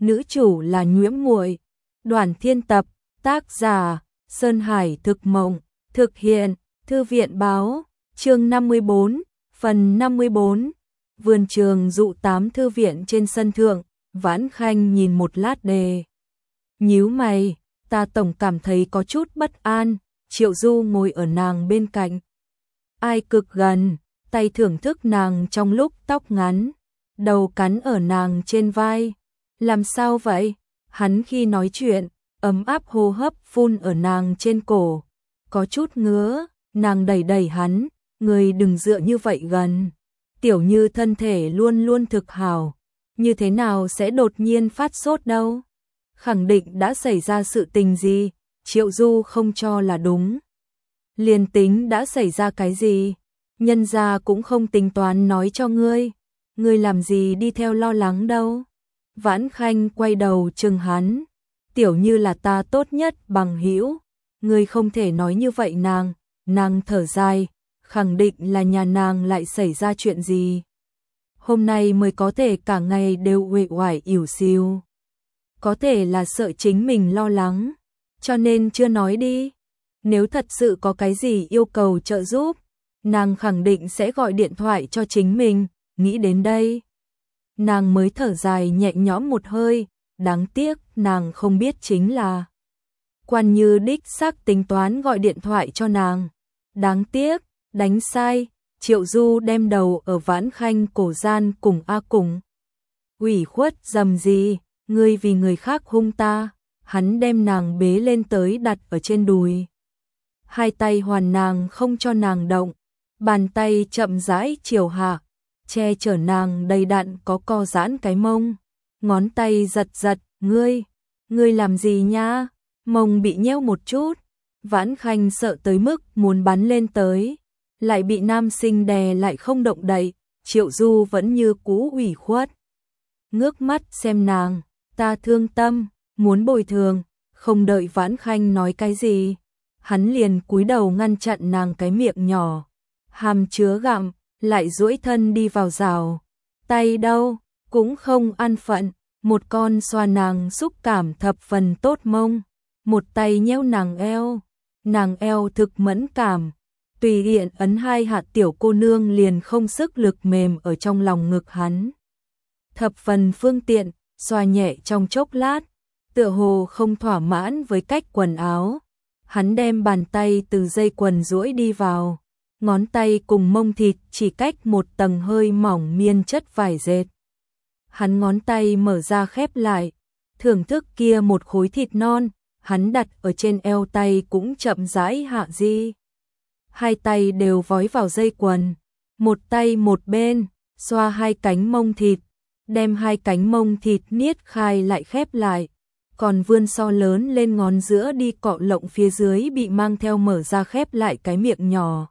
nữ chủ là Nhiễm Muội. Đoàn Thiên tập, tác giả Sơn Hải Thực Mộng, thực hiện Thư viện Báo, chương 54, phần 54. Vườn trường dụ 8 thư viện trên sân thượng, Vãn Khanh nhìn một lát đề. Nhíu mày, ta tổng cảm thấy có chút bất an. Triệu Du ngồi ở nàng bên cạnh. Ai cực gần, tay thưởng thức nàng trong lúc tóc ngắn, đầu cắn ở nàng trên vai. Làm sao vậy? Hắn khi nói chuyện, ấm áp hô hấp phun ở nàng trên cổ. Có chút ngứa, nàng đẩy đẩy hắn, người đừng dựa như vậy gần. Tiểu Như thân thể luôn luôn thực hảo, như thế nào sẽ đột nhiên phát sốt đâu? Khẳng định đã xảy ra sự tình gì, Triệu Du không cho là đúng. Liền tính đã xảy ra cái gì, nhân gia cũng không tính toán nói cho ngươi. Ngươi làm gì đi theo lo lắng đâu? Vãn Khanh quay đầu chừng hắn. Tiểu Như là ta tốt nhất bằng hữu, ngươi không thể nói như vậy nàng. Nàng thở dài, khẳng định là nhà nàng lại xảy ra chuyện gì. Hôm nay mới có thể cả ngày đều uể oải ỉu xìu. Có thể là sợ chính mình lo lắng, cho nên chưa nói đi. Nếu thật sự có cái gì yêu cầu trợ giúp, nàng khẳng định sẽ gọi điện thoại cho chính mình. Nghĩ đến đây, nàng mới thở dài nhẹ nhõm một hơi. Đáng tiếc nàng không biết chính là Quan Như đích xác tính toán gọi điện thoại cho nàng. Đáng tiếc, đánh sai. Triệu Du đem đầu ở Vãn Khanh cổ gian cùng a cùng. Ủy khuất dầm gì, ngươi vì người khác hung ta. Hắn đem nàng bế lên tới đặt ở trên đùi. Hai tay hoàn nàng không cho nàng động, bàn tay chậm rãi chiều hạ, che chở nàng đầy đặn có co giãn cái mông. Ngón tay giật giật, ngươi làm gì nha? Mông bị nheo một chút. Vãn Khanh sợ tới mức muốn bắn lên tới, lại bị nam sinh đè lại không động đậy. Triệu Du vẫn như cũ ủy khuất, ngước mắt xem nàng. Ta thương tâm, muốn bồi thường. Không đợi Vãn Khanh nói cái gì, hắn liền cúi đầu ngăn chặn nàng cái miệng nhỏ, hàm chứa gặm, lại duỗi thân đi vào rào. Tay đâu, cũng không an phận, một con xoa nàng xúc cảm thập phần tốt mông, một tay nhéo nàng eo thực mẫn cảm, tùy tiện ấn hai hạt. Tiểu cô nương liền không sức lực mềm ở trong lòng ngực hắn. Thập phần phương tiện, xoa nhẹ trong chốc lát, tựa hồ không thỏa mãn với cách quần áo. Hắn đem bàn tay từ dây quần duỗi đi vào, ngón tay cùng mông thịt chỉ cách một tầng hơi mỏng miên chất vải dệt. Hắn ngón tay mở ra khép lại, thưởng thức kia một khối thịt non, hắn đặt ở trên eo, tay cũng chậm rãi hạ di. Hai tay đều vói vào dây quần, một tay một bên, xoa hai cánh mông thịt, đem hai cánh mông thịt niết khai lại khép lại, còn vươn so lớn lên ngón giữa đi cọ lộng phía dưới bị mang theo mở ra khép lại cái miệng nhỏ.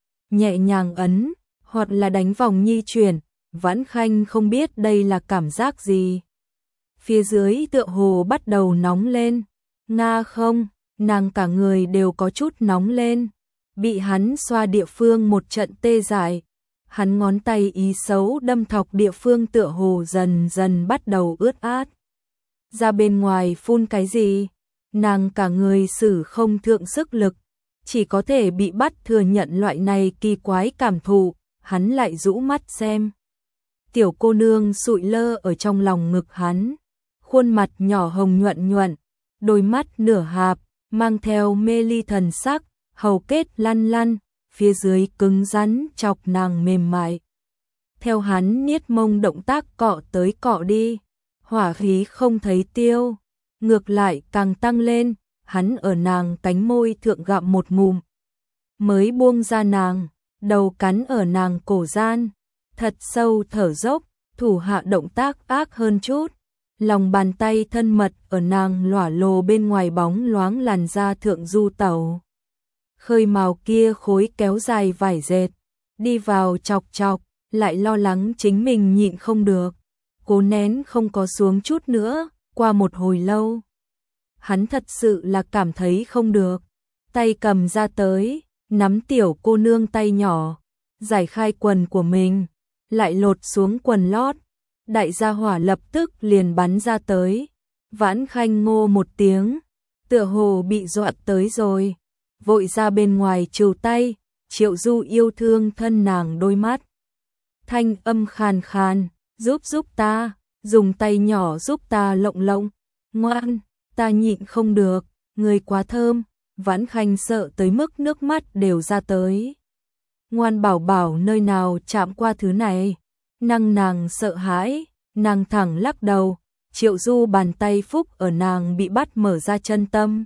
Nhẹ nhàng ấn, hoặc là đánh vòng nhi chuyển. Vãn Khanh không biết đây là cảm giác gì. Phía dưới tựa hồ bắt đầu nóng lên. Nga không, nàng cả người đều có chút nóng lên. Bị hắn xoa địa phương một trận tê dại. Hắn ngón tay ý xấu đâm thọc địa phương tựa hồ dần dần bắt đầu ướt át. Ra bên ngoài phun cái gì? Nàng cả người sử không thượng sức lực, chỉ có thể bị bắt thừa nhận loại này kỳ quái cảm thụ. Hắn lại rũ mắt xem. Tiểu cô nương sụi lơ ở trong lòng ngực hắn, khuôn mặt nhỏ hồng nhuận nhuận, đôi mắt nửa hạp, mang theo mê ly thần sắc, hầu kết lăn lăn, phía dưới cứng rắn chọc nàng mềm mại. Theo hắn niết mông động tác cọ tới cọ đi, hỏa khí không thấy tiêu, ngược lại càng tăng lên. Hắn ở nàng cánh môi thượng gặm một ngụm, mới buông ra nàng, đầu cắn ở nàng cổ gian, thật sâu thở dốc, thủ hạ động tác ác hơn chút. Lòng bàn tay thân mật ở nàng lỏa lồ bên ngoài bóng loáng làn da thượng du tẩu. Khơi màu kia khối kéo dài vải dệt, đi vào chọc chọc, lại lo lắng chính mình nhịn không được, cố nén không có xuống chút nữa. Qua một hồi lâu, hắn thật sự là cảm thấy không được, tay cầm ra tới, nắm tiểu cô nương tay nhỏ, giải khai quần của mình, lại lột xuống quần lót, đại gia hỏa lập tức liền bắn ra tới. Vãn Khanh ngô một tiếng, tựa hồ bị dọa tới rồi, vội ra bên ngoài trừ tay. Triệu Du yêu thương thân nàng đôi mắt, thanh âm khàn khàn, giúp ta, dùng tay nhỏ giúp ta lộng lộng, ngoan, ta nhịn không được, người quá thơm. Vãn Khanh sợ tới mức nước mắt đều ra tới. Ngoan bảo bảo nơi nào chạm qua thứ này, nàng sợ hãi, nàng thẳng lắc đầu. Triệu Du bàn tay phúc ở nàng bị bắt mở ra chân tâm,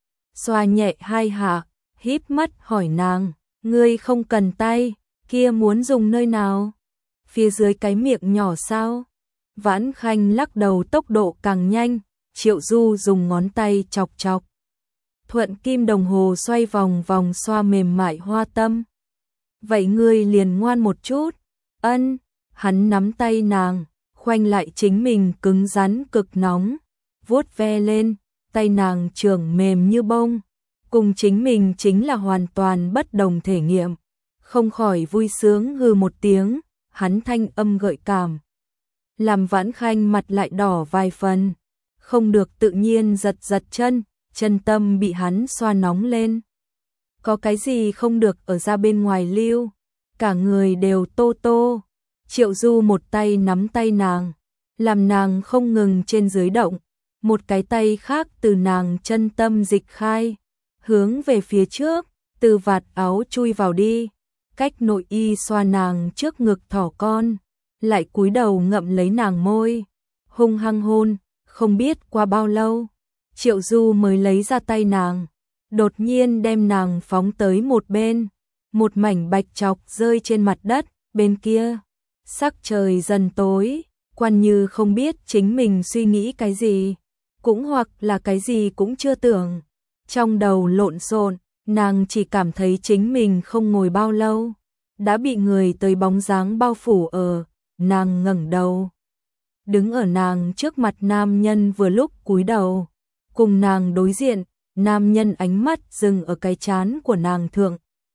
xoa nhẹ hai hạ, híp mắt hỏi nàng, ngươi không cần tay, kia muốn dùng nơi nào? Phía dưới cái miệng nhỏ sao? Vãn Khanh lắc đầu tốc độ càng nhanh, Triệu Du dùng ngón tay chọc chọc. Thuận kim đồng hồ xoay vòng vòng xoa mềm mại hoa tâm. Vậy ngươi liền ngoan một chút. Ân, hắn nắm tay nàng, khoanh lại chính mình cứng rắn cực nóng, vuốt ve lên, tay nàng trưởng mềm như bông, cùng chính mình chính là hoàn toàn bất đồng thể nghiệm. Không khỏi vui sướng hừ một tiếng, hắn thanh âm gợi cảm, làm Vãn Khanh mặt lại đỏ vài phần, không được tự nhiên giật chân, chân tâm bị hắn xoa nóng lên. Có cái gì không được ở ra bên ngoài lưu, cả người đều tô tô. Triệu Du một tay nắm tay nàng, làm nàng không ngừng trên dưới động, một cái tay khác từ nàng chân tâm dịch khai, hướng về phía trước, từ vạt áo chui vào đi, cách nội y xoa nàng trước ngực thỏ con, lại cúi đầu ngậm lấy nàng môi, hung hăng hôn. Không biết qua bao lâu, Triệu Du mới lấy ra tay nàng, đột nhiên đem nàng phóng tới một bên, một mảnh bạch chọc rơi trên mặt đất. Bên kia, sắc trời dần tối, Quan Như không biết chính mình suy nghĩ cái gì, cũng hoặc là cái gì cũng chưa tưởng, trong đầu lộn xộn, nàng chỉ cảm thấy chính mình không ngồi bao lâu, đã bị người tới bóng dáng bao phủ ở. Nàng ngẩng đầu, đứng ở nàng trước mặt nam nhân vừa lúc cúi đầu, cùng nàng đối diện, nam nhân ánh mắt dừng ở cái trán của nàng thượng.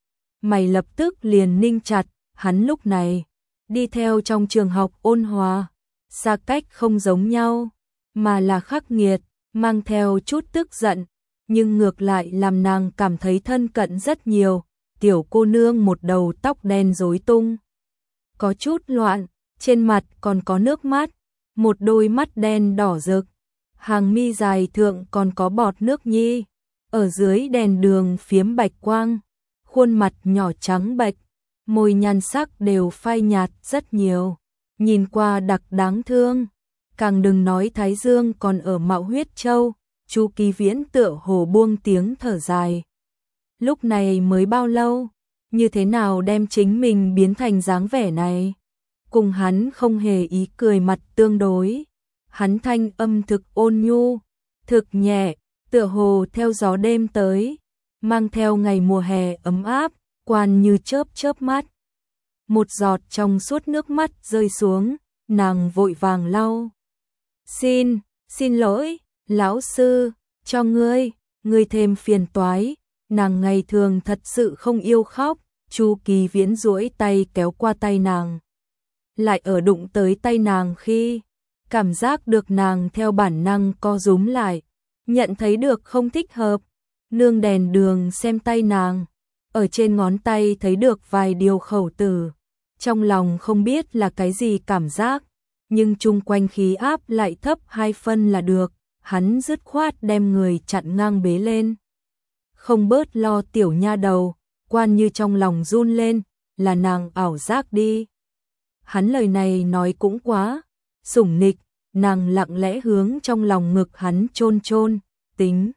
Mày lập tức liền ninh chặt, hắn lúc này đi theo trong trường học ôn hòa, xa cách không giống nhau, mà là khắc nghiệt, mang theo chút tức giận, nhưng ngược lại làm nàng cảm thấy thân cận rất nhiều. Tiểu cô nương một đầu tóc đen rối tung, có chút loạn, trên mặt còn có nước mắt, một đôi mắt đen đỏ rực, hàng mi dài thượng còn có bọt nước nhi, ở dưới đèn đường phiếm bạch quang, khuôn mặt nhỏ trắng bệch, môi nhan sắc đều phai nhạt rất nhiều, nhìn qua đặc đáng thương, càng đừng nói thái dương còn ở mạo huyết châu. Chu Kỳ Viễn tựa hồ buông tiếng thở dài. Lúc này mới bao lâu, như thế nào đem chính mình biến thành dáng vẻ này? Cùng hắn không hề ý cười mặt tương đối, hắn thanh âm thực ôn nhu, thực nhẹ, tựa hồ theo gió đêm tới, mang theo ngày mùa hè ấm áp. Quan Như chớp mắt, một giọt trong suốt nước mắt rơi xuống, nàng vội vàng lau. Xin lỗi, lão sư, cho ngươi thêm phiền toái. Nàng ngày thường thật sự không yêu khóc. Chu Kỳ Viễn duỗi tay kéo qua tay nàng, lại ở đụng tới tay nàng khi cảm giác được nàng theo bản năng co rúm lại, nhận thấy được không thích hợp, nương đèn đường xem tay nàng, ở trên ngón tay thấy được vài điều khẩu tử, trong lòng không biết là cái gì cảm giác, nhưng chung quanh khí áp lại thấp 2 phân là được, hắn dứt khoát đem người chặn ngang bế lên. Không bớt lo tiểu nha đầu. Quan Như trong lòng run lên, là nàng ảo giác đi. Hắn lời này nói cũng quá sủng nịch, nàng lặng lẽ hướng trong lòng ngực hắn chôn, tính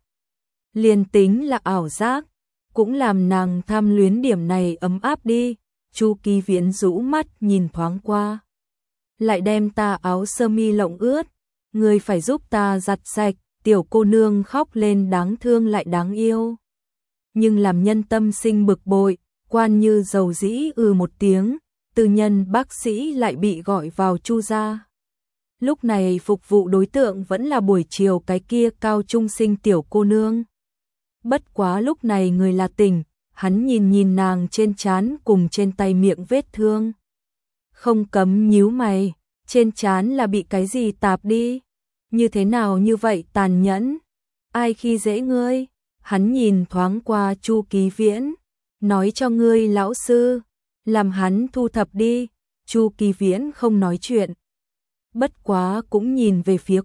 là ảo giác, cũng làm nàng tham luyến điểm này ấm áp đi. Chu Kỳ Viễn rũ mắt nhìn thoáng qua, lại đem ta áo sơ mi lộng ướt, ngươi phải giúp ta giặt sạch. Tiểu cô nương khóc lên đáng thương lại đáng yêu, nhưng làm nhân tâm sinh bực bội. Quan Như dầu dĩ một tiếng, tư nhân bác sĩ lại bị gọi vào Chu gia. Lúc này phục vụ đối tượng vẫn là buổi chiều cái kia cao trung sinh tiểu cô nương. Bất quá lúc này người là tỉnh, hắn nhìn nàng trên trán cùng trên tay miệng vết thương, không cấm nhíu mày. trên trán là bị cái gì tạp đi, như thế nào như vậy tàn nhẫn, ai khi dễ ngươi? Hắn nhìn thoáng qua Chu Ký Viễn, nói cho ngươi lão sư, làm hắn thu thập đi. Chu Ký Viễn không nói chuyện, bất quá cũng nhìn về phía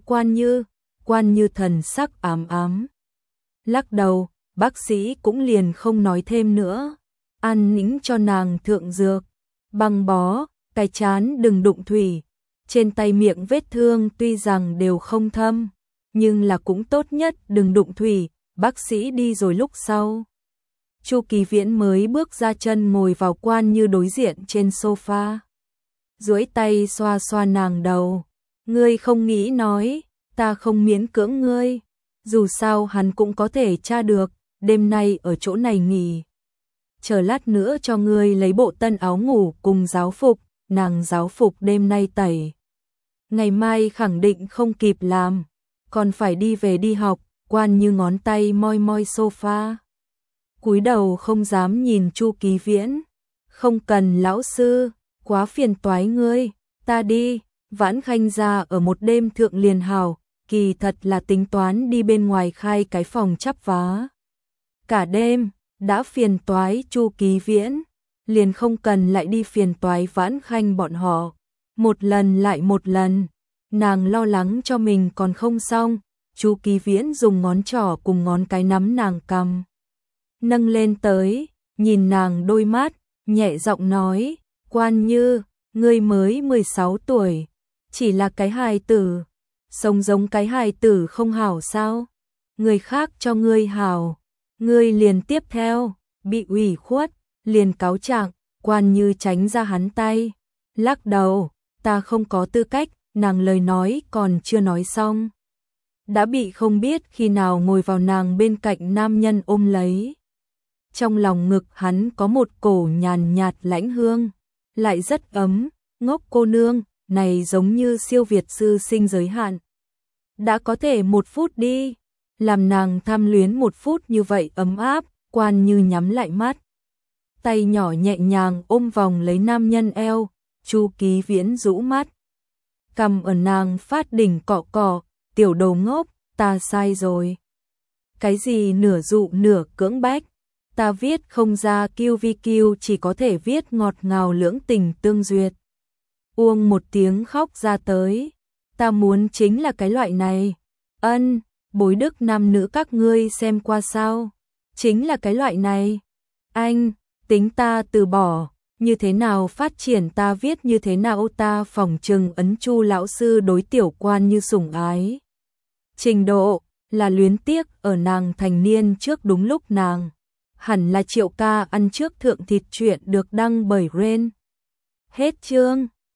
Quan Như thần sắc ám ám. Lắc đầu, bác sĩ cũng liền không nói thêm nữa, an nĩnh cho nàng thượng dược, băng bó, cái chán đừng đụng thủy, trên tay miệng vết thương tuy rằng đều không thâm, nhưng là cũng tốt nhất đừng đụng thủy. Bác sĩ đi rồi lúc sau, Chu Ký Viễn mới bước ra chân ngồi vào Quan Như đối diện trên sofa, duỗi tay xoa xoa nàng đầu. Ngươi không nghĩ nói, ta không miễn cưỡng ngươi, dù sao hắn cũng có thể tra được, đêm nay ở chỗ này nghỉ. Chờ lát nữa cho ngươi lấy bộ tân áo ngủ cùng giáo phục, nàng giáo phục đêm nay tẩy, ngày mai khẳng định không kịp làm, còn phải đi về đi học. Quan Như ngón tay moi moi sofa, cúi đầu không dám nhìn Chu Ký Viễn. Không cần lão sư, quá phiền toái ngươi, ta đi. Vãn Khanh ra ở một đêm thượng liền hào, kỳ thật là tính toán đi bên ngoài khai cái phòng chắp vá. Cả đêm, đã phiền toái Chu Ký Viễn, liền không cần lại đi phiền toái Vãn Khanh bọn họ. Một lần lại một lần, nàng lo lắng cho mình còn không xong. Chu Ký Viễn dùng ngón trỏ cùng ngón cái nắm nàng cằm, nâng lên tới, nhìn nàng đôi mắt, nhẹ giọng nói, Quan Như, ngươi mới 16 tuổi, chỉ là cái hài tử, sống giống cái hài tử không hảo sao? Người khác cho ngươi hảo, ngươi liền tiếp theo, bị ủy khuất, liền cáo trạng. Quan Như tránh ra hắn tay, lắc đầu, ta không có tư cách. Nàng lời nói còn chưa nói xong, đã bị không biết khi nào ngồi vào nàng bên cạnh nam nhân ôm lấy. Trong lòng ngực hắn có một cổ nhàn nhạt lãnh hương, lại rất ấm. Ngốc cô nương, này giống như siêu việt sư sinh giới hạn. Đã có thể 1 phút đi, làm nàng tham luyến 1 phút như vậy ấm áp. Quan Như nhắm lại mắt, tay nhỏ nhẹ nhàng ôm vòng lấy nam nhân eo. Chu Ký Viễn rũ mắt, cầm ở nàng phát đỉnh cọ cọ, tiểu đồ ngốc, ta sai rồi. Cái gì nửa dụ nửa cưỡng bách, ta viết không ra QVQ, chỉ có thể viết ngọt ngào lưỡng tình tương duyệt. Uông một tiếng khóc ra tới, ta muốn chính là cái loại này. Ân, bối đức nam nữ các ngươi xem qua sao? Chính là cái loại này. Anh, tính ta từ bỏ, như thế nào phát triển ta viết như thế nào ta phỏng chừng ấn Chu lão sư đối tiểu Quan Như sủng ái. Trình độ là luyến tiếc ở nàng thành niên trước, đúng lúc nàng hẳn là Triệu ca ăn trước thượng thịt chuyện được đăng bởi Ren. Hết chương.